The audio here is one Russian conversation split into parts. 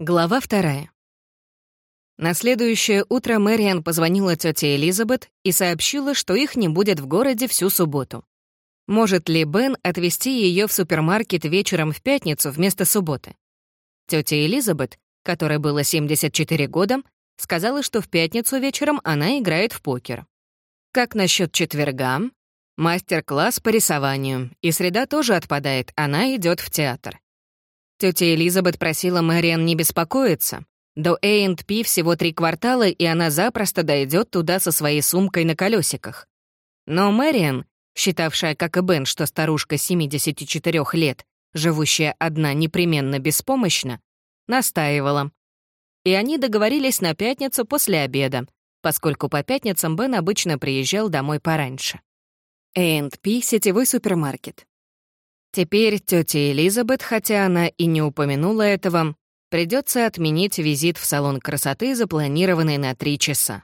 Глава 2. На следующее утро Мэриан позвонила тете Элизабет и сообщила, что их не будет в городе всю субботу. Может ли Бен отвезти ее в супермаркет вечером в пятницу вместо субботы? Тетя Элизабет, которой было 74 года, сказала, что в пятницу вечером она играет в покер. Как насчет четверга? Мастер-класс по рисованию, и среда тоже отпадает, она идет в театр. Тетя Элизабет просила Мэриан не беспокоиться. До A&P всего 3 квартала, и она запросто дойдет туда со своей сумкой на колесиках. Но Мэриан, считавшая, как и Бен, что старушка 74 лет, живущая одна непременно беспомощна, настаивала. И они договорились на пятницу после обеда, поскольку по пятницам Бен обычно приезжал домой пораньше. A&P — сетевой супермаркет. Теперь тете Элизабет, хотя она и не упомянула этого, придется отменить визит в салон красоты, запланированный на 3 часа.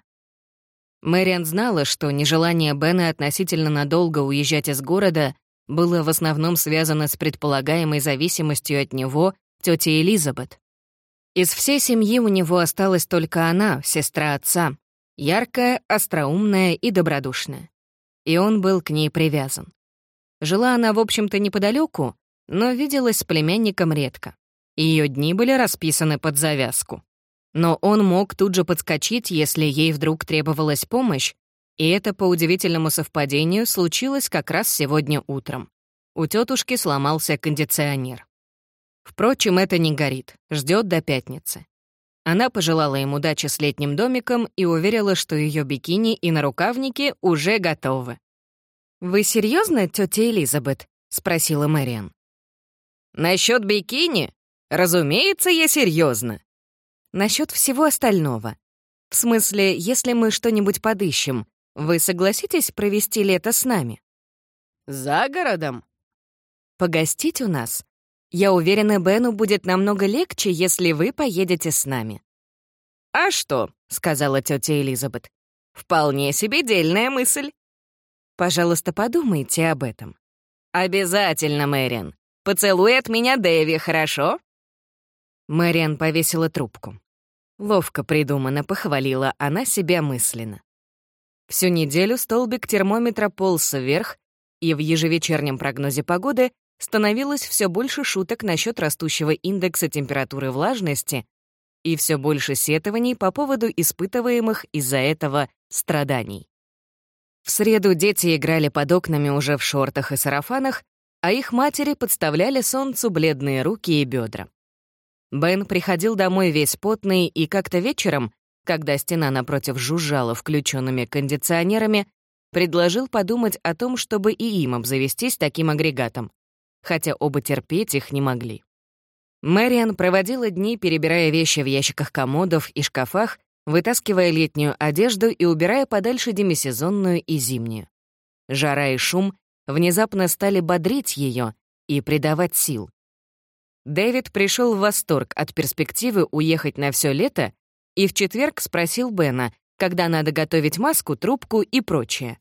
Мэриан знала, что нежелание Бена относительно надолго уезжать из города было в основном связано с предполагаемой зависимостью от него тети Элизабет. Из всей семьи у него осталась только она, сестра отца, яркая, остроумная и добродушная. И он был к ней привязан. Жила она, в общем-то, неподалеку, но виделась с племянником редко. Ее дни были расписаны под завязку. Но он мог тут же подскочить, если ей вдруг требовалась помощь, и это, по удивительному совпадению, случилось как раз сегодня утром. У тетушки сломался кондиционер. Впрочем, это не горит, ждет до пятницы. Она пожелала им удачи с летним домиком и уверила, что ее бикини и нарукавники уже готовы. «Вы серьезно, тетя Элизабет?» — спросила Мэриан. «Насчет бикини? Разумеется, я серьезно. Насчет всего остального. В смысле, если мы что-нибудь подыщем, вы согласитесь провести лето с нами?» «За городом?» «Погостить у нас? Я уверена, Бену будет намного легче, если вы поедете с нами». «А что?» — сказала тетя Элизабет. «Вполне себе дельная мысль». Пожалуйста, подумайте об этом. «Обязательно, Мэриан. Поцелуй от меня Дэви, хорошо?» Мэриан повесила трубку. Ловко придумано, похвалила она себя мысленно. Всю неделю столбик термометра полз вверх, и в ежевечернем прогнозе погоды становилось все больше шуток насчет растущего индекса температуры влажности и все больше сетований по поводу испытываемых из-за этого страданий. В среду дети играли под окнами уже в шортах и сарафанах, а их матери подставляли солнцу бледные руки и бедра. Бен приходил домой весь потный и как-то вечером, когда стена напротив жужжала включенными кондиционерами, предложил подумать о том, чтобы и им обзавестись таким агрегатом, хотя оба терпеть их не могли. Мэриан проводила дни, перебирая вещи в ящиках комодов и шкафах, вытаскивая летнюю одежду и убирая подальше демисезонную и зимнюю. Жара и шум внезапно стали бодрить ее и придавать сил. Дэвид пришел в восторг от перспективы уехать на все лето и в четверг спросил Бена, когда надо готовить маску, трубку и прочее.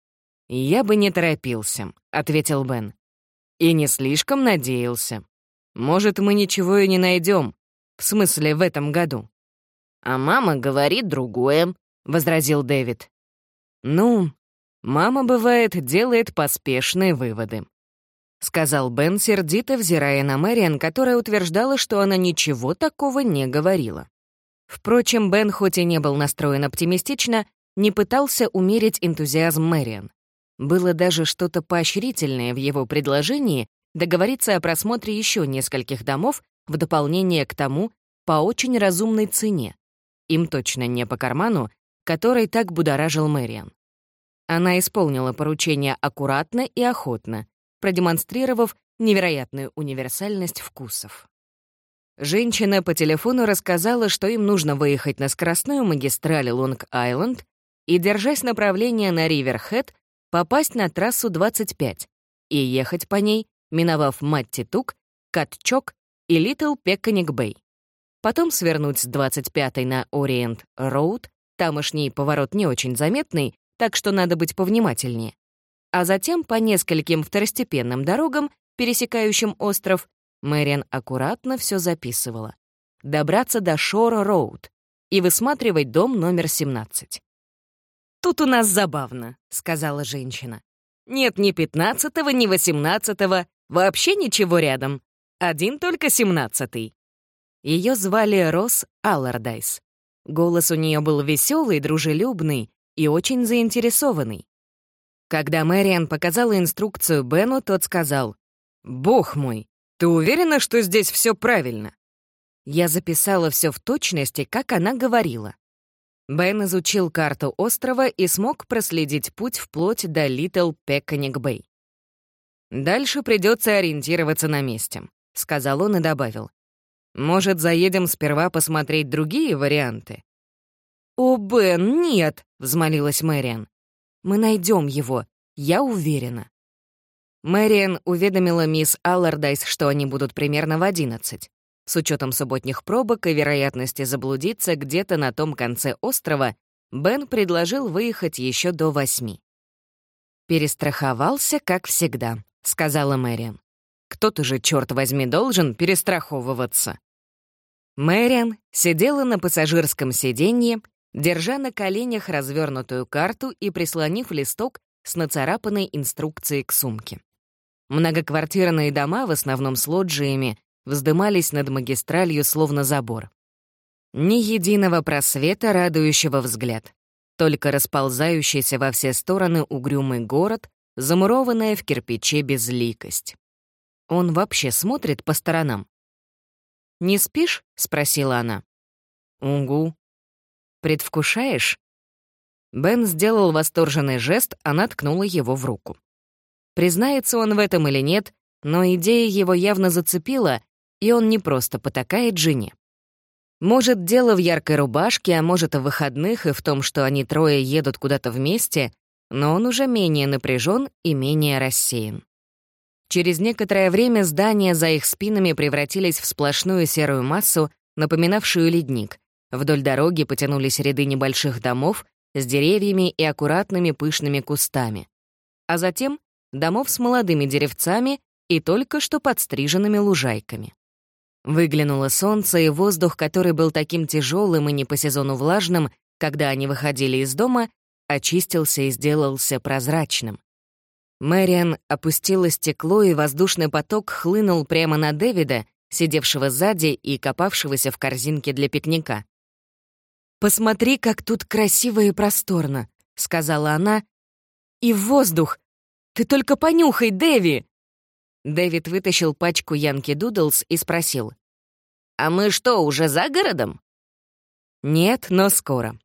«Я бы не торопился», — ответил Бен. «И не слишком надеялся. Может, мы ничего и не найдем, в смысле в этом году». «А мама говорит другое», — возразил Дэвид. «Ну, мама, бывает, делает поспешные выводы», — сказал Бен, сердито взирая на Мэриан, которая утверждала, что она ничего такого не говорила. Впрочем, Бен, хоть и не был настроен оптимистично, не пытался умерить энтузиазм Мэриан. Было даже что-то поощрительное в его предложении договориться о просмотре еще нескольких домов в дополнение к тому по очень разумной цене, им точно не по карману, который так будоражил Мэриан. Она исполнила поручение аккуратно и охотно, продемонстрировав невероятную универсальность вкусов. Женщина по телефону рассказала, что им нужно выехать на скоростную магистраль Лонг-Айленд и, держась направления на Риверхед, попасть на трассу 25 и ехать по ней, миновав Маттитук, Катчок и Литл Пекканик-Бэй. Потом свернуть с 25-й на Ориент-Роуд, тамошний поворот не очень заметный, так что надо быть повнимательнее. А затем по нескольким второстепенным дорогам, пересекающим остров, Мэриан аккуратно все записывала. добраться до Шор-Роуд и высматривать дом номер 17. «Тут у нас забавно», — сказала женщина. «Нет ни 15-го, ни 18-го, вообще ничего рядом. Один только 17-й». Ее звали Росс Аллардайс. Голос у нее был веселый, дружелюбный и очень заинтересованный. Когда Мэриан показала инструкцию Бену, тот сказал: «Бог мой, ты уверена, что здесь все правильно?» Я записала все в точности, как она говорила. Бен изучил карту острова и смог проследить путь вплоть до Литл Пекканик-Бэй. «Дальше придется ориентироваться на месте», — сказал он и добавил. «Может, заедем сперва посмотреть другие варианты?» «О, Бен, нет!» — взмолилась Мэриан. «Мы найдем его, я уверена». Мэриан уведомила мисс Аллардайс, что они будут примерно в 11. С учетом субботних пробок и вероятности заблудиться где-то на том конце острова, Бен предложил выехать еще до 8. «Перестраховался, как всегда», — сказала Мэриан. «Кто-то же, черт возьми, должен перестраховываться». Мэриан сидела на пассажирском сиденье, держа на коленях развернутую карту и прислонив листок с нацарапанной инструкцией к сумке. Многоквартирные дома, в основном с лоджиями, вздымались над магистралью словно забор. Ни единого просвета, радующего взгляд. Только расползающийся во все стороны угрюмый город, замурованная в кирпиче безликость. Он вообще смотрит по сторонам. «Не спишь?» — спросила она. «Угу». «Предвкушаешь?» Бен сделал восторженный жест, она ткнула его в руку. Признается он в этом или нет, но идея его явно зацепила, и он не просто потакает жене. Может, дело в яркой рубашке, а может, в выходных и в том, что они трое едут куда-то вместе, но он уже менее напряжен и менее рассеян. Через некоторое время здания за их спинами превратились в сплошную серую массу, напоминавшую ледник. Вдоль дороги потянулись ряды небольших домов с деревьями и аккуратными пышными кустами. А затем домов с молодыми деревцами и только что подстриженными лужайками. Выглянуло солнце, и воздух, который был таким тяжелым и не по сезону влажным, когда они выходили из дома, очистился и сделался прозрачным. Мэриан опустила стекло, и воздушный поток хлынул прямо на Дэвида, сидевшего сзади и копавшегося в корзинке для пикника. «Посмотри, как тут красиво и просторно», — сказала она. «И воздух! Ты только понюхай, Дэви!» Дэвид вытащил пачку Янки Дудлс и спросил: «А мы что, уже за городом?» «Нет, но скоро».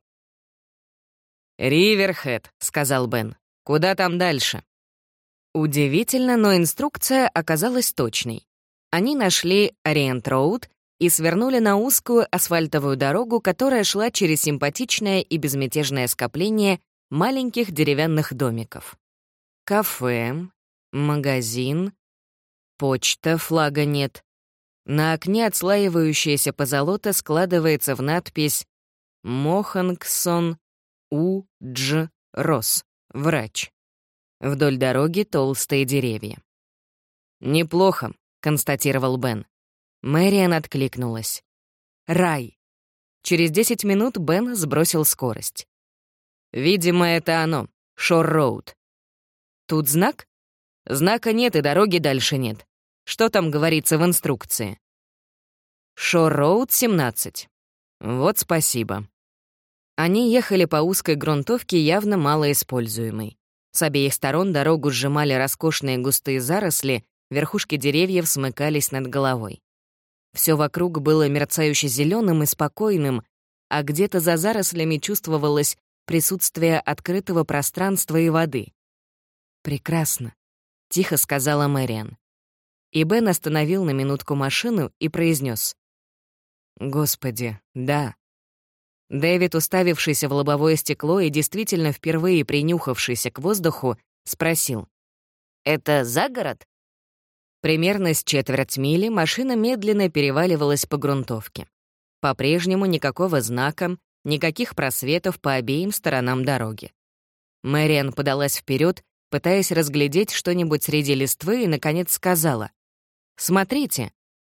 «Риверхед», — сказал Бен. «Куда там дальше?» Удивительно, но инструкция оказалась точной. Они нашли Ориент-Роуд и свернули на узкую асфальтовую дорогу, которая шла через симпатичное и безмятежное скопление маленьких деревянных домиков. Кафе, магазин, почта, флага нет. На окне отслаивающаяся позолота складывается в надпись «Мохангсон У. Дж. Росс. Врач». Вдоль дороги толстые деревья. «Неплохо», — констатировал Бен. Мэриан откликнулась. «Рай». Через 10 минут Бен сбросил скорость. «Видимо, это оно, Шор-Роуд». «Тут знак?» «Знака нет и дороги дальше нет. Что там говорится в инструкции?» «Шор-Роуд, 17». «Вот спасибо». Они ехали по узкой грунтовке, явно малоиспользуемой. С обеих сторон дорогу сжимали роскошные густые заросли, верхушки деревьев смыкались над головой. Все вокруг было мерцающе зеленым и спокойным, а где-то за зарослями чувствовалось присутствие открытого пространства и воды. «Прекрасно», — тихо сказала Мэриан. И Бен остановил на минутку машину и произнес: «Господи, да». Дэвид, уставившийся в лобовое стекло и действительно впервые принюхавшийся к воздуху, спросил: «Это за город?» Примерно с четверть мили машина медленно переваливалась по грунтовке. По-прежнему никакого знака, никаких просветов по обеим сторонам дороги. Мэриан подалась вперед, пытаясь разглядеть что-нибудь среди листвы, и, наконец, сказала: «Смотрите».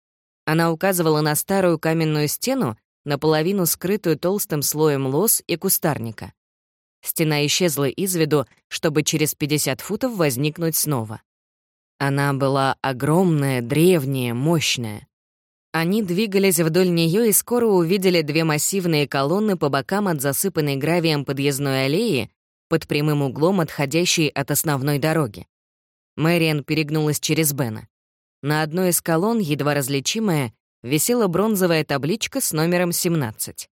Она указывала на старую каменную стену, наполовину скрытую толстым слоем лоз и кустарника. Стена исчезла из виду, чтобы через 50 футов возникнуть снова. Она была огромная, древняя, мощная. Они двигались вдоль нее и скоро увидели две массивные колонны по бокам от засыпанной гравием подъездной аллеи, под прямым углом отходящей от основной дороги. Мэриан перегнулась через Бена. На одной из колонн, едва различимая, висела бронзовая табличка с номером 17.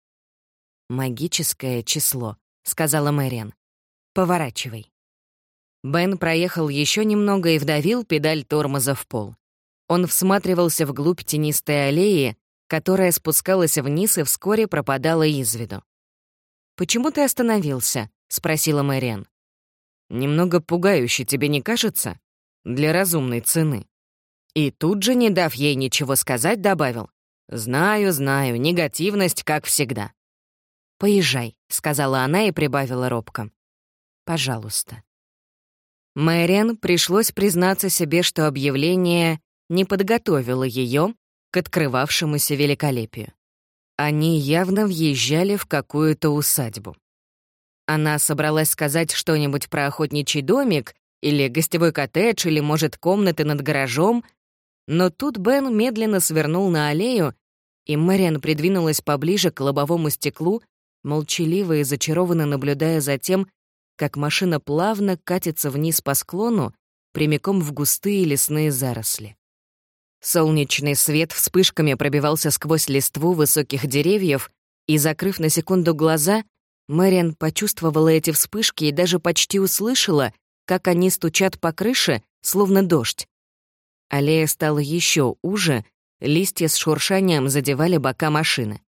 «Магическое число», — сказала Мэриан. «Поворачивай». Бен проехал еще немного и вдавил педаль тормоза в пол. Он всматривался вглубь тенистой аллеи, которая спускалась вниз и вскоре пропадала из виду. «Почему ты остановился?» — спросила Мэриан. «Немного пугающе, тебе не кажется? Для разумной цены». И тут же, не дав ей ничего сказать, добавил: «Знаю, знаю, негативность, как всегда». «Поезжай», — сказала она и прибавила робко. «Пожалуйста». Мэриан пришлось признаться себе, что объявление не подготовило ее к открывавшемуся великолепию. Они явно въезжали в какую-то усадьбу. Она собралась сказать что-нибудь про охотничий домик или гостевой коттедж, или, может, комнаты над гаражом, но тут Бен медленно свернул на аллею, и Мэриан придвинулась поближе к лобовому стеклу, молчаливо и зачарованно наблюдая за тем, как машина плавно катится вниз по склону, прямиком в густые лесные заросли. Солнечный свет вспышками пробивался сквозь листву высоких деревьев, и, закрыв на секунду глаза, Мэриан почувствовала эти вспышки и даже почти услышала, как они стучат по крыше, словно дождь. Аллея стала еще уже, листья с шуршанием задевали бока машины.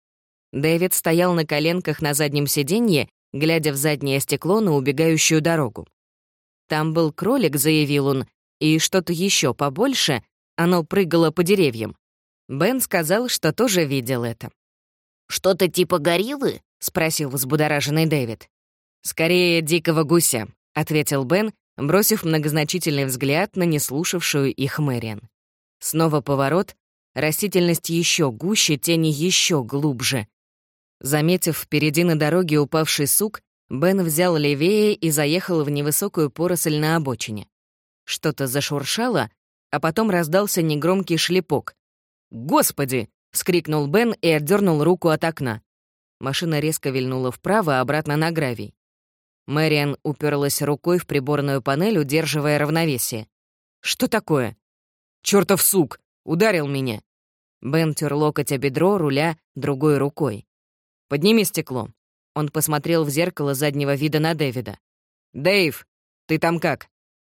Дэвид стоял на коленках на заднем сиденье, глядя в заднее стекло на убегающую дорогу. «Там был кролик», — заявил он, «и что-то еще побольше, оно прыгало по деревьям». Бен сказал, что тоже видел это. «Что-то типа гориллы?» — спросил взбудораженный Дэвид. «Скорее, дикого гуся», — ответил Бен, бросив многозначительный взгляд на неслушавшую их Мэриан. Снова поворот, растительность еще гуще, тени еще глубже. Заметив впереди на дороге упавший сук, Бен взял левее и заехал в невысокую поросль на обочине. Что-то зашуршало, а потом раздался негромкий шлепок. «Господи!» — вскрикнул Бен и отдернул руку от окна. Машина резко вильнула вправо, обратно на гравий. Мэриан уперлась рукой в приборную панель, удерживая равновесие. «Что такое?» «Чёртов сук! Ударил меня!» Бен тер локоть о бедро руля другой рукой. «Подними стекло». Он посмотрел в зеркало заднего вида на Дэвида. «Дэйв, ты там как?»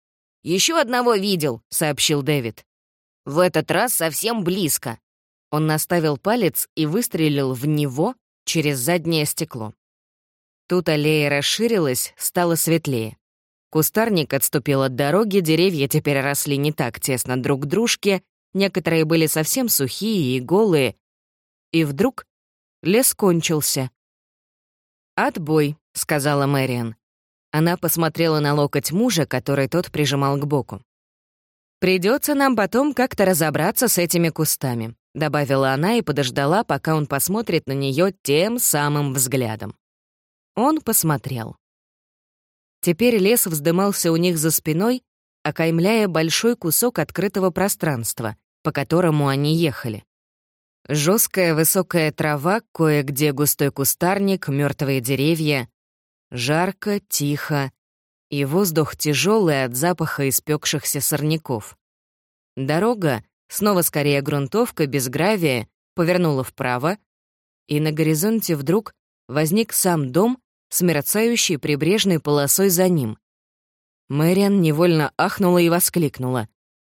«Еще одного видел», — сообщил Дэвид. «В этот раз совсем близко». Он наставил палец и выстрелил в него через заднее стекло. Тут аллея расширилась, стало светлее. Кустарник отступил от дороги, деревья теперь росли не так тесно друг к дружке, некоторые были совсем сухие и голые. И вдруг лес кончился. «Отбой», — сказала Мэриан. Она посмотрела на локоть мужа, который тот прижимал к боку. «Придется нам потом как-то разобраться с этими кустами», — добавила она и подождала, пока он посмотрит на нее тем самым взглядом. Он посмотрел. Теперь лес вздымался у них за спиной, окаймляя большой кусок открытого пространства, по которому они ехали. Жесткая высокая трава, кое-где густой кустарник, мертвые деревья. Жарко, тихо, и воздух тяжелый от запаха испекшихся сорняков. Дорога, снова скорее грунтовка, без гравия, повернула вправо, и на горизонте вдруг возник сам дом с мерцающей прибрежной полосой за ним. Мэриан невольно ахнула и воскликнула.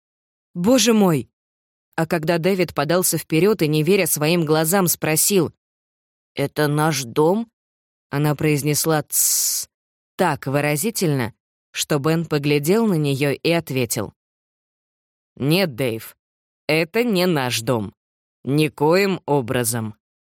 «Боже мой!» А когда Дэвид подался вперед и, не веря своим глазам, спросил: «Это наш дом?» Она произнесла «тссс» так выразительно, что Бен поглядел на нее и ответил: «Нет, Дэйв, это не наш дом. Никоим образом».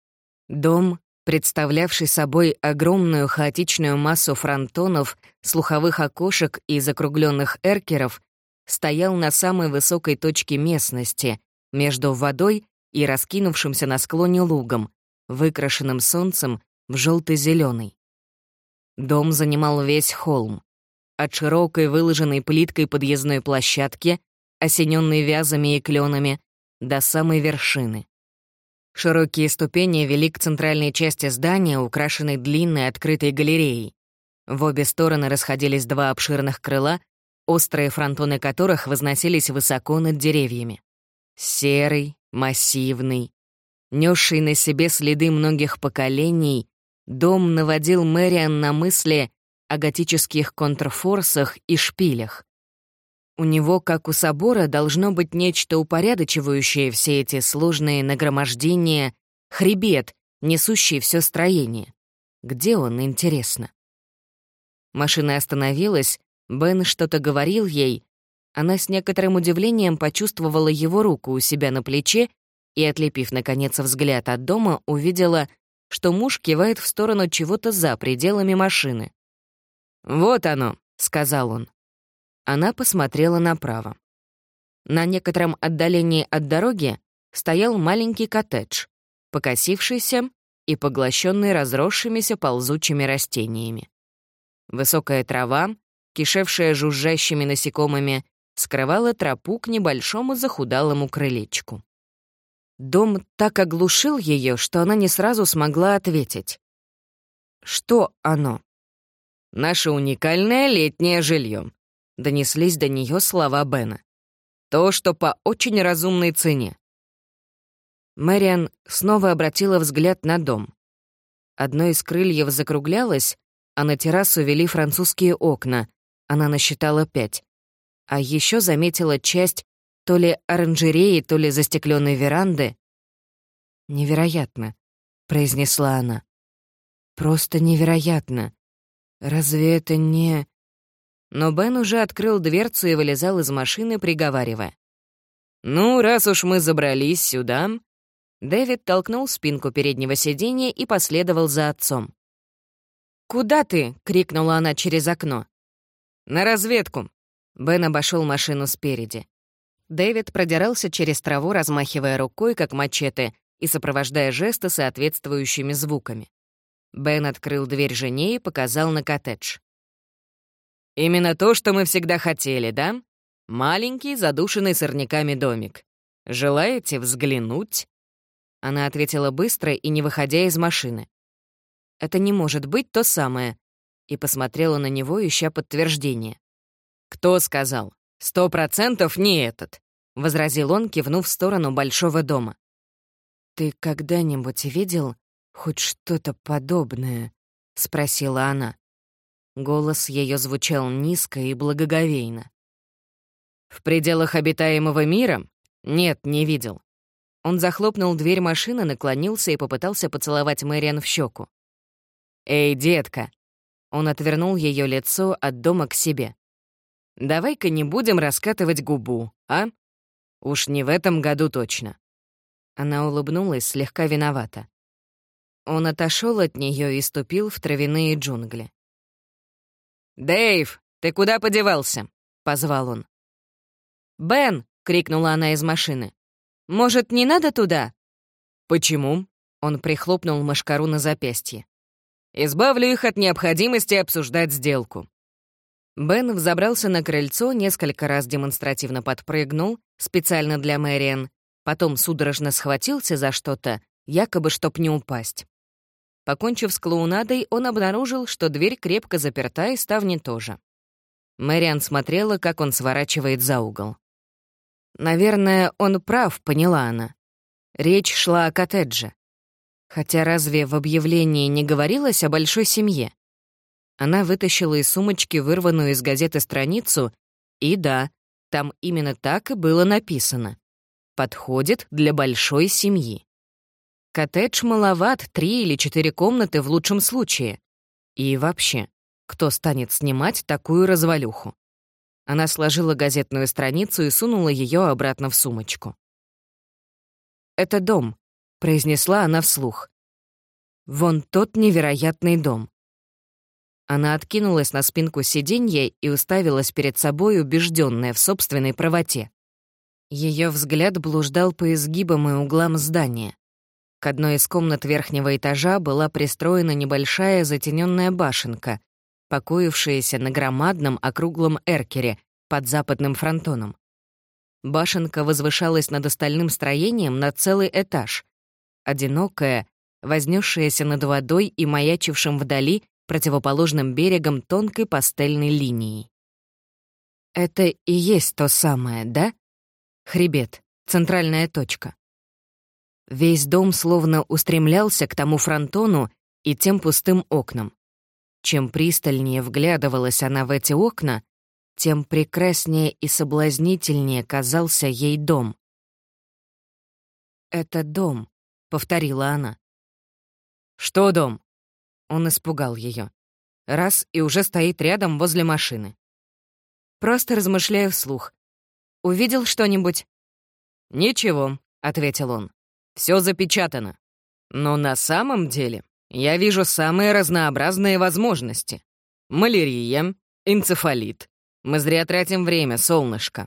Дом, представлявший собой огромную хаотичную массу фронтонов, слуховых окошек и закругленных эркеров, стоял на самой высокой точке местности, между водой и раскинувшимся на склоне лугом, выкрашенным солнцем в желто-зеленый. Дом занимал весь холм. От широкой выложенной плиткой подъездной площадки, осененной вязами и кленами, до самой вершины. Широкие ступени вели к центральной части здания, украшенной длинной открытой галереей. В обе стороны расходились два обширных крыла, острые фронтоны которых возносились высоко над деревьями. Серый, массивный, несший на себе следы многих поколений, дом наводил Мэриан на мысли о готических контрфорсах и шпилях. У него, как у собора, должно быть нечто упорядочивающее все эти сложные нагромождения, хребет, несущий все строение. Где он, интересно? Машина остановилась, Бен что-то говорил ей. Она с некоторым удивлением почувствовала его руку у себя на плече и, отлепив, наконец, взгляд от дома, увидела, что муж кивает в сторону чего-то за пределами машины. «Вот оно», — сказал он. Она посмотрела направо. На некотором отдалении от дороги стоял маленький коттедж, покосившийся и поглощенный разросшимися ползучими растениями. Высокая трава, кишевшая жужжащими насекомыми, скрывала тропу к небольшому захудалому крылечку. Дом так оглушил ее, что она не сразу смогла ответить. «Что оно?» «Наше уникальное летнее жилье», — донеслись до нее слова Бена. «То, что по очень разумной цене». Мэриан снова обратила взгляд на дом. Одно из крыльев закруглялось, а на террасу вели французские окна. Она насчитала 5. А еще заметила часть то ли оранжереи, то ли застекленной веранды. «Невероятно», — произнесла она. «Просто невероятно. Разве это не...» Но Бен уже открыл дверцу и вылезал из машины, приговаривая. «Ну, раз уж мы забрались сюда...» Дэвид толкнул спинку переднего сиденья и последовал за отцом. «Куда ты?» — крикнула она через окно. «На разведку». Бен обошел машину спереди. Дэвид продирался через траву, размахивая рукой, как мачете, и сопровождая жесты соответствующими звуками. Бен открыл дверь жене и показал на коттедж. «Именно то, что мы всегда хотели, да? Маленький, задушенный сорняками домик. Желаете взглянуть?» Она ответила быстро и не выходя из машины. «Это не может быть то самое», и посмотрела на него, ища подтверждение. «Кто сказал? 100% не этот», — возразил он, кивнув в сторону большого дома. «Ты когда-нибудь видел хоть что-то подобное?» — спросила она. Голос ее звучал низко и благоговейно. «В пределах обитаемого мира? Нет, не видел». Он захлопнул дверь машины, наклонился и попытался поцеловать Мэриан в щеку. «Эй, детка!» Он отвернул ее лицо от дома к себе. «Давай-ка не будем раскатывать губу, а? Уж не в этом году точно». Она улыбнулась слегка виновата. Он отошел от нее и ступил в травяные джунгли. «Дэйв, ты куда подевался?» — позвал он. «Бен!» — крикнула она из машины. «Может, не надо туда?» «Почему?» — он прихлопнул мошкару на запястье. «Избавлю их от необходимости обсуждать сделку». Бен взобрался на крыльцо, несколько раз демонстративно подпрыгнул, специально для Мэриан, потом судорожно схватился за что-то, якобы чтоб не упасть. Покончив с клоунадой, он обнаружил, что дверь крепко заперта и ставни тоже. Мэриан смотрела, как он сворачивает за угол. «Наверное, он прав», — поняла она. Речь шла о коттедже. Хотя разве в объявлении не говорилось о большой семье? Она вытащила из сумочки вырванную из газеты страницу, и да, там именно так и было написано. «Подходит для большой семьи». Коттедж маловат, 3 или 4 комнаты в лучшем случае. И вообще, кто станет снимать такую развалюху? Она сложила газетную страницу и сунула ее обратно в сумочку. «Это дом», — произнесла она вслух. «Вон тот невероятный дом». Она откинулась на спинку сиденья и уставилась перед собой, убежденная в собственной правоте. Ее взгляд блуждал по изгибам и углам здания. К одной из комнат верхнего этажа была пристроена небольшая затененная башенка, покоившаяся на громадном округлом эркере под западным фронтоном. Башенка возвышалась над остальным строением на целый этаж. Одинокая, вознесшаяся над водой и маячившим вдали противоположным берегом тонкой пастельной линией. Это и есть то самое, да? Хребет, центральная точка. Весь дом словно устремлялся к тому фронтону и тем пустым окнам. Чем пристальнее вглядывалась она в эти окна, тем прекраснее и соблазнительнее казался ей дом. «Это дом», — повторила она. «Что дом?» Он испугал ее. Раз и уже стоит рядом возле машины. Просто размышляю вслух. «Увидел что-нибудь?» «Ничего», — ответил он. «Все запечатано. Но на самом деле я вижу самые разнообразные возможности. Малярия, энцефалит. Мы зря тратим время, солнышко».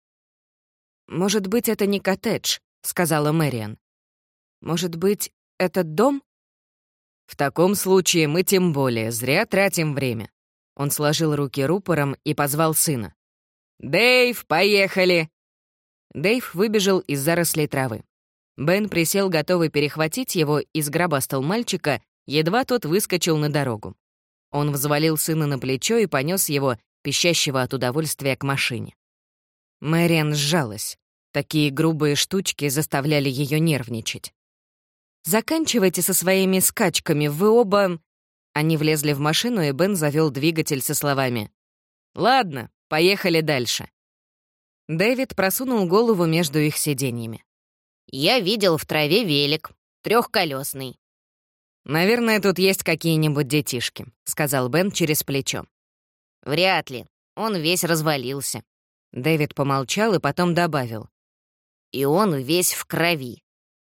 «Может быть, это не коттедж», — сказала Мэриан. «Может быть, этот дом?» «В таком случае мы тем более зря тратим время». Он сложил руки рупором и позвал сына. «Дэйв, поехали!» Дэйв выбежал из зарослей травы. Бен присел, готовый перехватить его, и сгробастал мальчика, едва тот выскочил на дорогу. Он взвалил сына на плечо и понес его, пищащего от удовольствия, к машине. Мэриан сжалась. Такие грубые штучки заставляли ее нервничать. «Заканчивайте со своими скачками, вы оба...» Они влезли в машину, и Бен завел двигатель со словами: «Ладно, поехали дальше». Дэвид просунул голову между их сиденьями. Я видел в траве велик, трехколесный. «Наверное, тут есть какие-нибудь детишки», — сказал Бен через плечо. Вряд ли. Он весь развалился. Дэвид помолчал и потом добавил. И он весь в крови.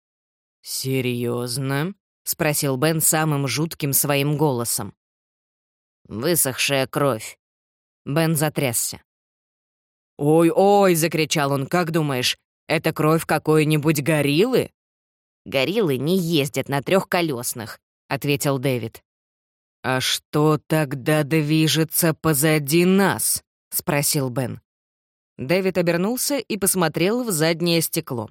«Серьезно?» — спросил Бен самым жутким своим голосом. Высохшая кровь. Бен затрясся. «Ой-ой!» — закричал он. «Как думаешь, это кровь какой-нибудь гориллы?» «Гориллы не ездят на трехколесных», — ответил Дэвид. «А что тогда движется позади нас?» — спросил Бен. Дэвид обернулся и посмотрел в заднее стекло.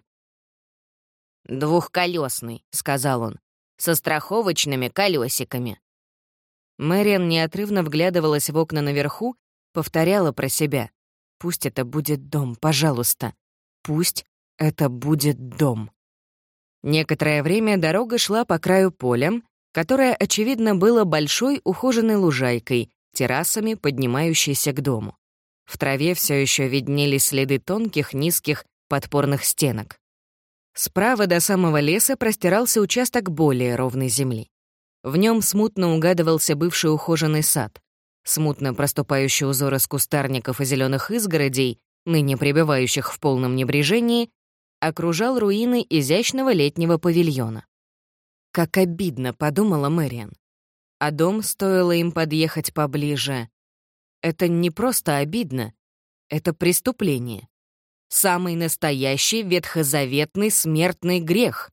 «Двухколесный», — сказал он, — «со страховочными колесиками». Мэриан неотрывно вглядывалась в окна наверху, повторяла про себя. «Пусть это будет дом, пожалуйста. Пусть это будет дом». Некоторое время дорога шла по краю поля, которое, очевидно, было большой ухоженной лужайкой, террасами, поднимающейся к дому. В траве все еще виднелись следы тонких, низких, подпорных стенок. Справа до самого леса простирался участок более ровной земли. В нем смутно угадывался бывший ухоженный сад, смутно проступающий узор из кустарников и зеленых изгородей, ныне пребывающих в полном небрежении, окружал руины изящного летнего павильона. «Как обидно», — подумала Мэриан. А дом, стоило им подъехать поближе. Это не просто обидно, это преступление. Самый настоящий ветхозаветный смертный грех.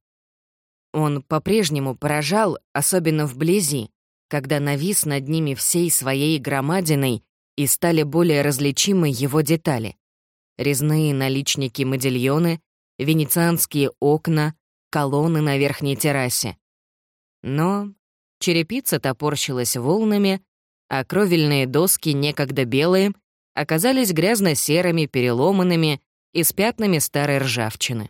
Он по-прежнему поражал, особенно вблизи, когда навис над ними всей своей громадиной и стали более различимы его детали. Резные наличники-модильоны, венецианские окна, колонны на верхней террасе. Но черепица топорщилась волнами, а кровельные доски, некогда белые, оказались грязно-серыми, переломанными и с пятнами старой ржавчины.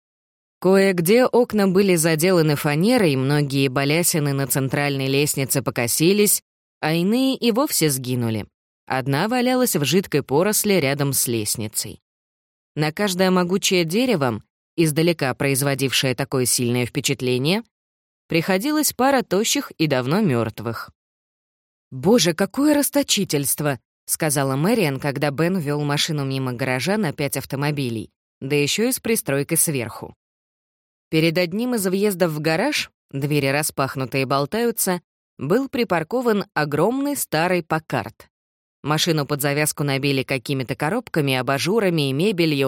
Кое-где окна были заделаны фанерой, многие балясины на центральной лестнице покосились, а иные и вовсе сгинули. Одна валялась в жидкой поросли рядом с лестницей. На каждое могучее дерево, издалека производившее такое сильное впечатление, приходилась пара тощих и давно мертвых. «Боже, какое расточительство!» — сказала Мэриан, когда Бен вел машину мимо гаража на 5 автомобилей, да еще и с пристройкой сверху. Перед одним из въездов в гараж, двери распахнутые болтаются, был припаркован огромный старый Паккарт. Машину под завязку набили какими-то коробками, абажурами и мебелью,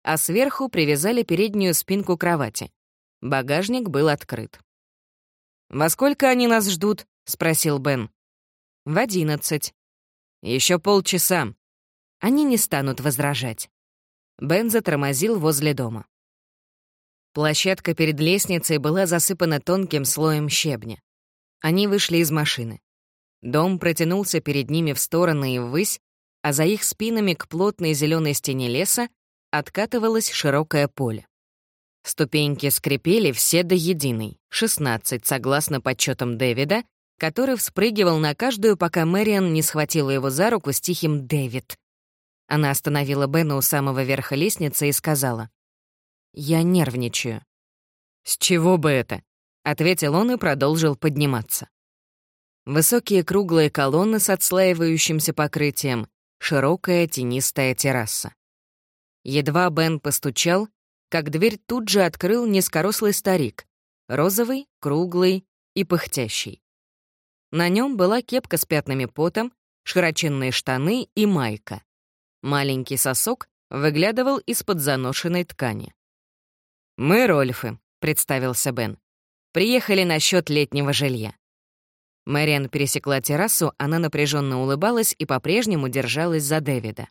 а сверху привязали переднюю спинку кровати. Багажник был открыт. «Во сколько они нас ждут?» — спросил Бен. «В 11. Еще полчаса. Они не станут возражать». Бен затормозил возле дома. Площадка перед лестницей была засыпана тонким слоем щебня. Они вышли из машины. Дом протянулся перед ними в стороны и ввысь, а за их спинами к плотной зеленой стене леса откатывалось широкое поле. Ступеньки скрипели все до единой, 16, согласно подсчетам Дэвида, который вспрыгивал на каждую, пока Мэриан не схватила его за руку с тихим «Дэвид». Она остановила Бена у самого верха лестницы и сказала: «Я нервничаю». «С чего бы это?» — ответил он и продолжил подниматься. Высокие круглые колонны с отслаивающимся покрытием, широкая тенистая терраса. Едва Бен постучал, как дверь тут же открыл низкорослый старик, розовый, круглый и пыхтящий. На нем была кепка с пятнами потом, широченные штаны и майка. Маленький сосок выглядывал из-под заношенной ткани. «Мы Рольфы», — представился Бен. «Приехали насчет летнего жилья». Мэриан пересекла террасу, она напряженно улыбалась и по-прежнему держалась за Дэвида.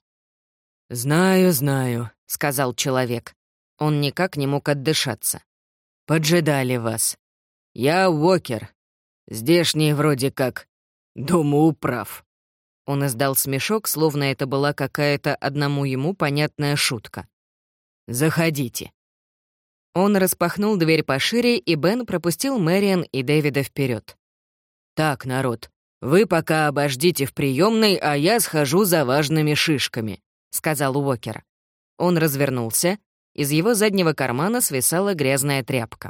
«Знаю», — сказал человек. Он никак не мог отдышаться. «Поджидали вас. Я Уокер. Здешний вроде как домоуправ». Он издал смешок, словно это была какая-то одному ему понятная шутка. «Заходите». Он распахнул дверь пошире, и Бен пропустил Мэриан и Дэвида вперед. «Так, народ, вы пока обождите в приемной, а я схожу за важными шишками», — сказал Уокер. Он развернулся. Из его заднего кармана свисала грязная тряпка.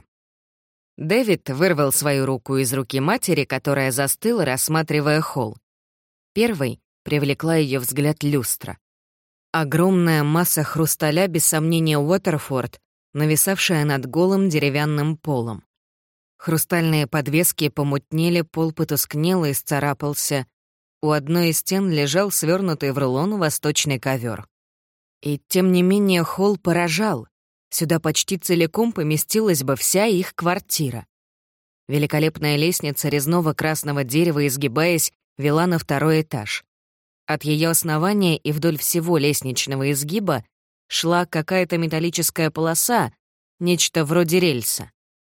Дэвид вырвал свою руку из руки матери, которая застыла, рассматривая холл. Первой привлекла ее взгляд люстра. Огромная масса хрусталя, без сомнения, Уотерфорд, нависавшая над голым деревянным полом. Хрустальные подвески помутнели, пол потускнел и исцарапался. У одной из стен лежал свернутый в рулон восточный ковер. И тем не менее холл поражал. Сюда почти целиком поместилась бы вся их квартира. Великолепная лестница резного красного дерева, изгибаясь, вела на второй этаж. От ее основания и вдоль всего лестничного изгиба шла какая-то металлическая полоса, нечто вроде рельса.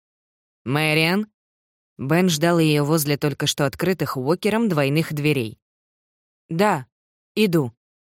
«Мэриан?» Бен ждал ее возле только что открытых Уокером двойных дверей. «Да, иду».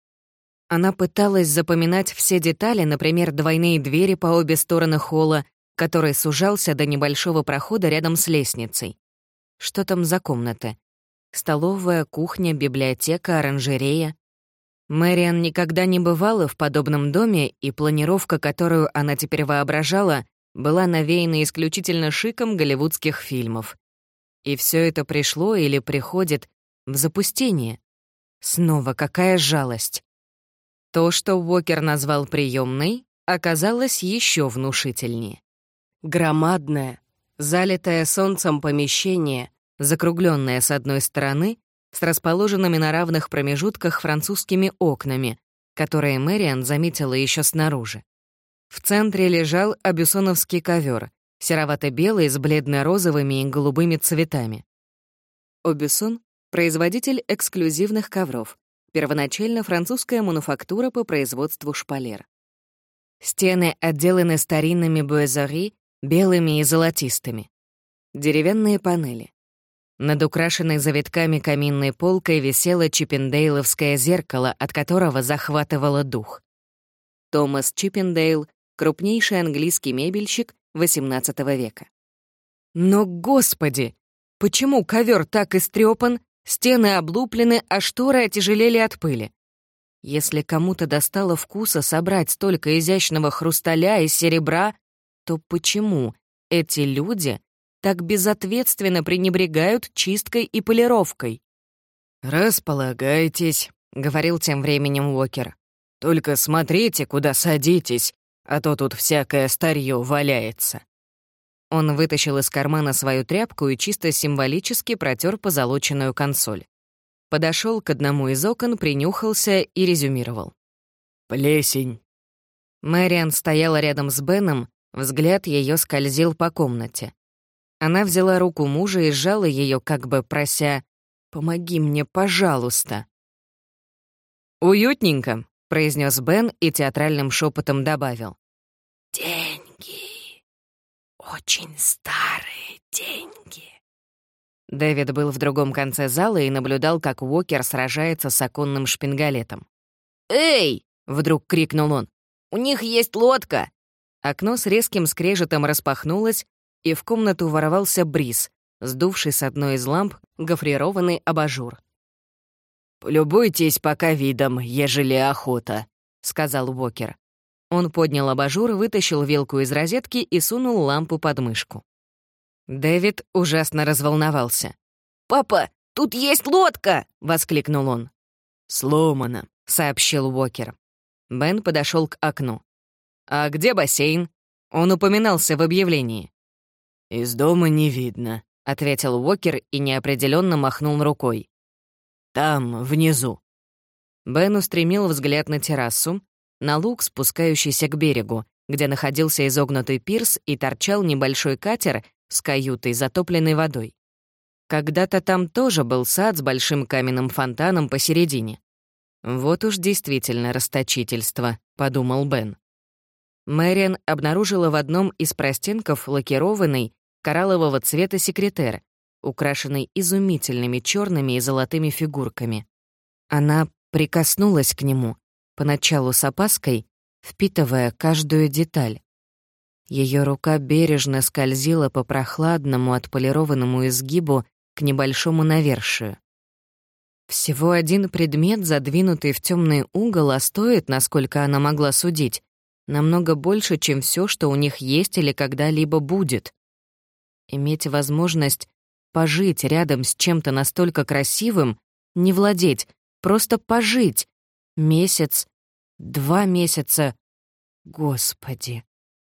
Она пыталась запоминать все детали, например, двойные двери по обе стороны холла, который сужался до небольшого прохода рядом с лестницей. Что там за комнаты? Столовая, кухня, библиотека, оранжерея. Мэриан никогда не бывала в подобном доме, и планировка, которую она теперь воображала, была навеяна исключительно шиком голливудских фильмов. И все это пришло или приходит в запустение. Снова какая жалость. То, что Уокер назвал приемной, оказалось еще внушительнее. Громадное, залитое солнцем помещение, закругленное с одной стороны, с расположенными на равных промежутках французскими окнами, которые Мэриан заметила еще снаружи. В центре лежал абюсоновский ковер, серовато-белый с бледно-розовыми и голубыми цветами. Абюсон — производитель эксклюзивных ковров, первоначально французская мануфактура по производству шпалер. Стены отделаны старинными буэзари, белыми и золотистыми. Деревянные панели. Над украшенной завитками каминной полкой висело чиппендейловское зеркало, от которого захватывало дух. Томас Чиппендейл — крупнейший английский мебельщик XVIII века. Но, господи, почему ковер так истрепан, стены облуплены, а шторы отяжелели от пыли? Если кому-то достало вкуса собрать столько изящного хрусталя и серебра, то почему эти люди так безответственно пренебрегают чисткой и полировкой? «Располагайтесь», — говорил тем временем Уокер. «Только смотрите, куда садитесь, а то тут всякое старье валяется». Он вытащил из кармана свою тряпку и чисто символически протер позолоченную консоль. Подошел к одному из окон, принюхался и резюмировал. «Плесень». Мэриан стояла рядом с Беном, взгляд ее скользил по комнате. Она взяла руку мужа и сжала ее, как бы прося: «Помоги мне, пожалуйста». «Уютненько», — произнес Бен и театральным шепотом добавил. «Деньги. Очень старые деньги». Дэвид был в другом конце зала и наблюдал, как Уокер сражается с оконным шпингалетом. «Эй!» — вдруг крикнул он. «У них есть лодка!» Окно с резким скрежетом распахнулось, и в комнату ворвался бриз, сдувший с одной из ламп гофрированный абажур. «Полюбуйтесь пока видом, ежели охота», — сказал Уокер. Он поднял абажур, вытащил вилку из розетки и сунул лампу под мышку. Дэвид ужасно разволновался. «Папа, тут есть лодка!» — воскликнул он. «Сломано», — сообщил Уокер. Бен подошел к окну. «А где бассейн?» Он упоминался в объявлении. «Из дома не видно», — ответил Уокер и неопределенно махнул рукой. «Там, внизу». Бен устремил взгляд на террасу, на луг, спускающийся к берегу, где находился изогнутый пирс и торчал небольшой катер с каютой, затопленной водой. Когда-то там тоже был сад с большим каменным фонтаном посередине. «Вот уж действительно расточительство», — подумал Бен. Мэриан обнаружила в одном из простенков лакированный кораллового цвета секретер, украшенный изумительными черными и золотыми фигурками. Она прикоснулась к нему, поначалу с опаской, впитывая каждую деталь. Ее рука бережно скользила по прохладному отполированному изгибу к небольшому навершию. Всего один предмет, задвинутый в темный угол, а стоит, насколько она могла судить, намного больше, чем все, что у них есть или когда-либо будет. Иметь возможность пожить рядом с чем-то настолько красивым, не владеть, просто пожить. Месяц, 2 месяца. Господи.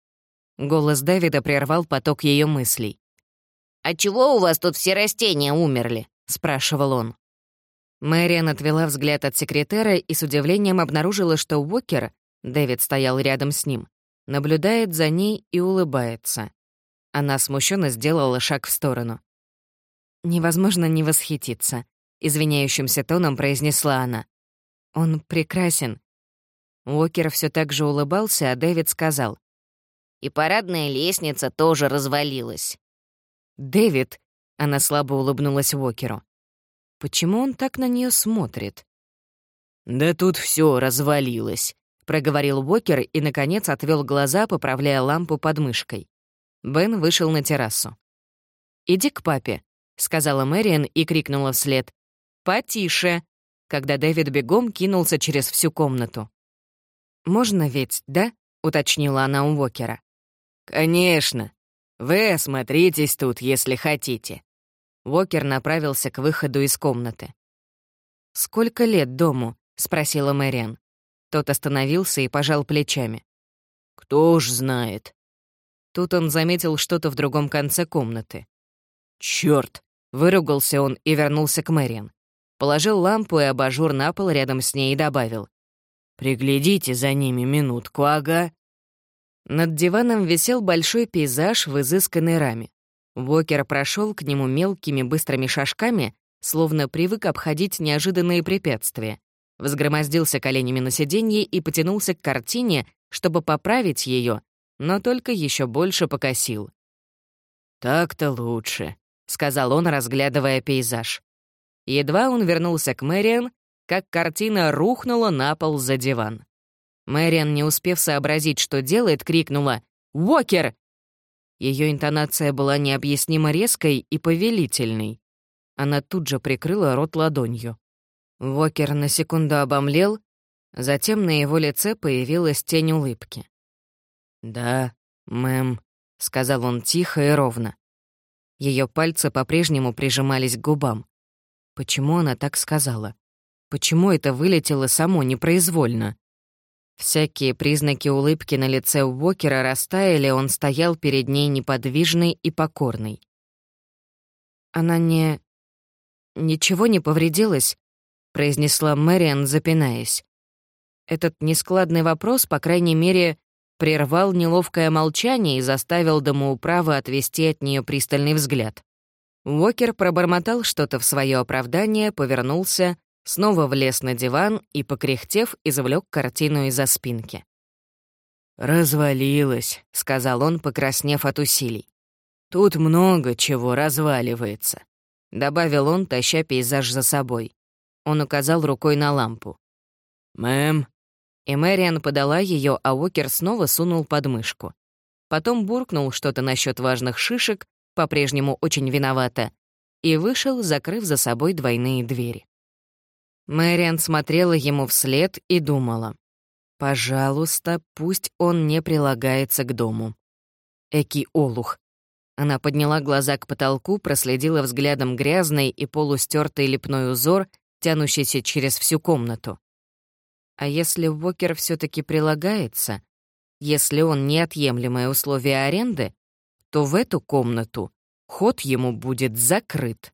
Голос Дэвида прервал поток ее мыслей. «А чего у вас тут все растения умерли?» — спрашивал он. Мэриан отвела взгляд от секретера и с удивлением обнаружила, что Уокер, Дэвид стоял рядом с ним, наблюдает за ней и улыбается. Она смущенно сделала шаг в сторону. «Невозможно не восхититься», — извиняющимся тоном произнесла она. «Он прекрасен». Уокер все так же улыбался, а Дэвид сказал. «И парадная лестница тоже развалилась». «Дэвид», — она слабо улыбнулась Уокеру. Почему он так на нее смотрит? «Да тут все развалилось», — проговорил Уокер и, наконец, отвел глаза, поправляя лампу под мышкой. Бен вышел на террасу. «Иди к папе», — сказала Мэриан и крикнула вслед. «Потише», когда Дэвид бегом кинулся через всю комнату. «Можно ведь, да?» — уточнила она у Уокера. «Конечно. Вы осмотритесь тут, если хотите». Уокер направился к выходу из комнаты. «Сколько лет дому?» — спросила Мэриан. Тот остановился и пожал плечами. «Кто уж знает». Тут он заметил что-то в другом конце комнаты. «Чёрт!» — выругался он и вернулся к Мэриан. Положил лампу и абажур на пол рядом с ней и добавил. «Приглядите за ними минутку, ага». Над диваном висел большой пейзаж в изысканной раме. Уокер прошел к нему мелкими быстрыми шажками, словно привык обходить неожиданные препятствия, взгромоздился коленями на сиденье и потянулся к картине, чтобы поправить ее, но только еще больше покосил. «Так-то лучше», — сказал он, разглядывая пейзаж. Едва он вернулся к Мэриан, как картина рухнула на пол за диван. Мэриан, не успев сообразить, что делает, крикнула «Уокер!». Ее интонация была необъяснимо резкой и повелительной. Она тут же прикрыла рот ладонью. Уокер на секунду обомлел, затем на его лице появилась тень улыбки. «Да, мэм», — сказал он тихо и ровно. Ее пальцы по-прежнему прижимались к губам. Почему она так сказала? Почему это вылетело само непроизвольно? Всякие признаки улыбки на лице Уокера растаяли, он стоял перед ней неподвижный и покорный. «Она ничего не повредилась?» — произнесла Мэриан, запинаясь. Этот нескладный вопрос, по крайней мере, прервал неловкое молчание и заставил домоуправа отвести от нее пристальный взгляд. Уокер пробормотал что-то в свое оправдание, повернулся, снова влез на диван и, покряхтев, извлек картину из-за спинки. «Развалилось», — сказал он, покраснев от усилий. «Тут много чего разваливается», — добавил он, таща пейзаж за собой. Он указал рукой на лампу. «Мэм». И Мэриан подала ее, а Уокер снова сунул под мышку. Потом буркнул что-то насчет важных шишек, по-прежнему очень виновата, и вышел, закрыв за собой двойные двери. Мэриан смотрела ему вслед и думала: «Пожалуйста, пусть он не прилагается к дому». Эки олух. Она подняла глаза к потолку, проследила взглядом грязный и полустертый лепной узор, тянущийся через всю комнату. А если Уокер все-таки прилагается, если он неотъемлемое условие аренды, то в эту комнату ход ему будет закрыт.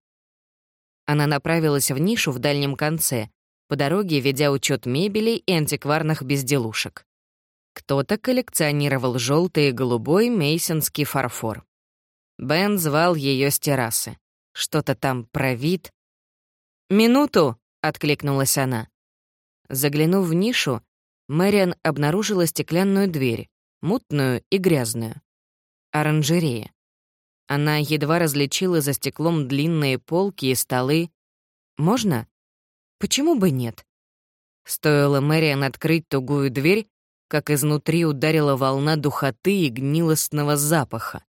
Она направилась в нишу в дальнем конце, по дороге ведя учет мебели и антикварных безделушек. Кто-то коллекционировал желтый и голубой мейсонский фарфор. Бен звал ее с террасы. Что-то там про вид. «Минуту!» — откликнулась она. Заглянув в нишу, Мэриан обнаружила стеклянную дверь, мутную и грязную. Оранжерея. Она едва различила за стеклом длинные полки и столы. Можно? Почему бы нет? Стоило Мэриан открыть тугую дверь, как изнутри ударила волна духоты и гнилостного запаха.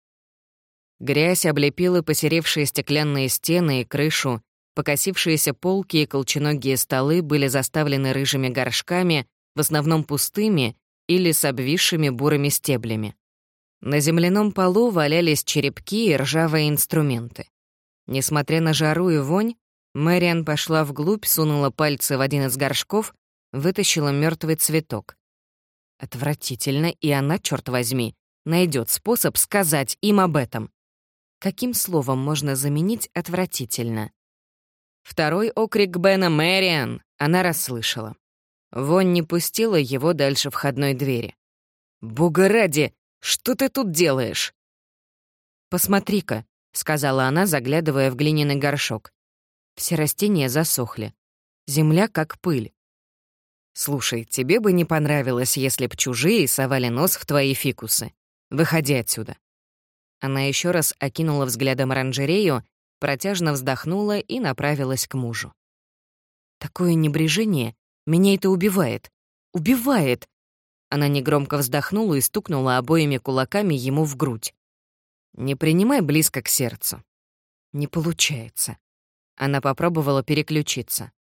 Грязь облепила посеревшие стеклянные стены и крышу, покосившиеся полки и колченогие столы были заставлены рыжими горшками, в основном пустыми или с обвисшими бурыми стеблями. На земляном полу валялись черепки и ржавые инструменты. Несмотря на жару и вонь, Мэриан пошла вглубь, сунула пальцы в один из горшков, вытащила мертвый цветок. Отвратительно, и она, черт возьми, найдет способ сказать им об этом. Каким словом можно заменить «отвратительно»? Второй окрик Бена «Мэриан» она расслышала. Вонь не пустила его дальше входной двери. «Бога ради, что ты тут делаешь?» «Посмотри-ка», — сказала она, заглядывая в глиняный горшок. Все растения засохли. Земля как пыль. «Слушай, тебе бы не понравилось, если б чужие совали нос в твои фикусы. Выходи отсюда». Она еще раз окинула взглядом оранжерею, протяжно вздохнула и направилась к мужу. «Такое небрежение, меня это убивает. Убивает!» Она негромко вздохнула и стукнула обоими кулаками ему в грудь. «Не принимай близко к сердцу». «Не получается». Она попробовала переключиться.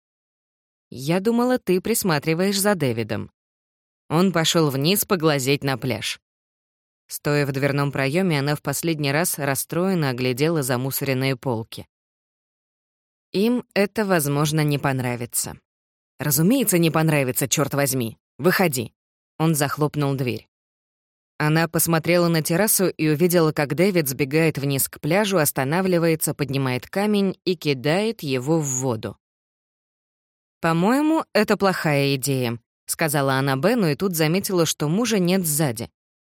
«Я думала, ты присматриваешь за Дэвидом». Он пошел вниз поглазеть на пляж. Стоя в дверном проеме, она в последний раз расстроенно оглядела замусоренные полки. Им это, возможно, не понравится. «Разумеется, не понравится, черт возьми. Выходи». Он захлопнул дверь. Она посмотрела на террасу и увидела, как Дэвид сбегает вниз к пляжу, останавливается, поднимает камень и кидает его в воду. «По-моему, это плохая идея», — сказала она Бену, и тут заметила, что мужа нет сзади.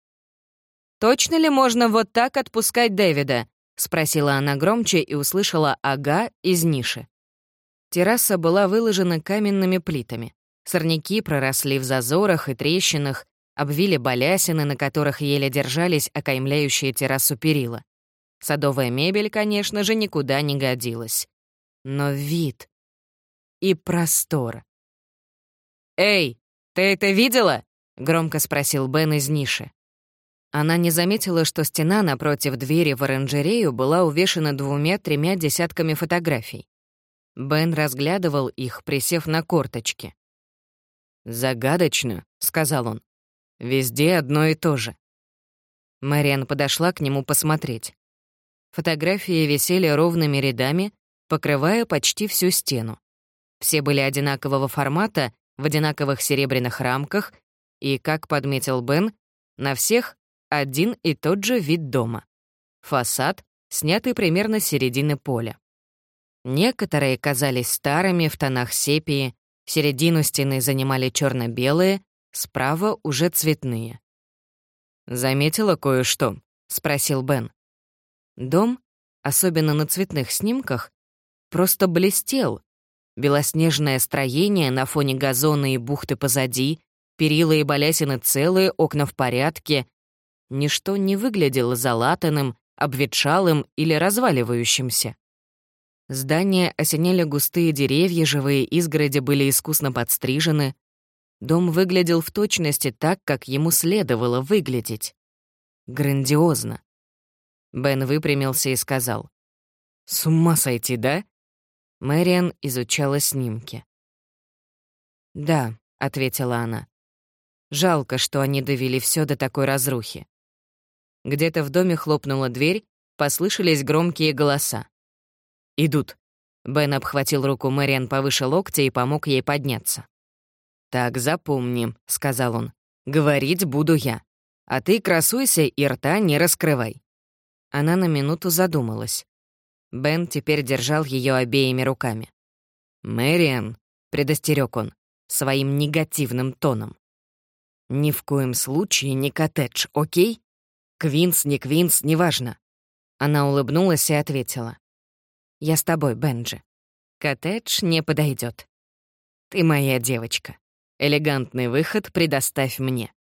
«Точно ли можно вот так отпускать Дэвида?» — спросила она громче и услышала «ага» из ниши. Терраса была выложена каменными плитами. Сорняки проросли в зазорах и трещинах, обвили балясины, на которых еле держались окаймляющие террасу перила. Садовая мебель, конечно же, никуда не годилась. Но вид и простор. «Эй, ты это видела?» — громко спросил Бен из ниши. Она не заметила, что стена напротив двери в оранжерею была увешана 2-3 десятками фотографий. Бен разглядывал их, присев на корточки. «Загадочно», — сказал он. «Везде одно и то же». Мэриан подошла к нему посмотреть. Фотографии висели ровными рядами, покрывая почти всю стену. Все были одинакового формата, в одинаковых серебряных рамках, и, как подметил Бен, на всех один и тот же вид дома. Фасад, снятый примерно с середины поля. Некоторые казались старыми в тонах сепии, середину стены занимали черно-белые, справа уже цветные. «Заметила кое-что?» — спросил Бен. Дом, особенно на цветных снимках, просто блестел. Белоснежное строение на фоне газона и бухты позади, перила и балясины целые, окна в порядке. Ничто не выглядело залатанным, обветшалым или разваливающимся. Здания осеняли густые деревья, живые изгороди были искусно подстрижены. Дом выглядел в точности так, как ему следовало выглядеть. Грандиозно. Бен выпрямился и сказал: «С ума сойти, да?» Мэриан изучала снимки. «Да», — ответила она. «Жалко, что они довели все до такой разрухи». Где-то в доме хлопнула дверь, послышались громкие голоса. «Идут». Бен обхватил руку Мэриан повыше локтя и помог ей подняться. «Так, запомни», — сказал он. «Говорить буду я. А ты красуйся и рта не раскрывай». Она на минуту задумалась. Бен теперь держал ее обеими руками. «Мэриан», — предостерег он своим негативным тоном. «Ни в коем случае не коттедж, окей? Квинс, не Квинс, неважно». Она улыбнулась и ответила: «Я с тобой, Бенджи. Коттедж не подойдет. Ты моя девочка. Элегантный выход предоставь мне».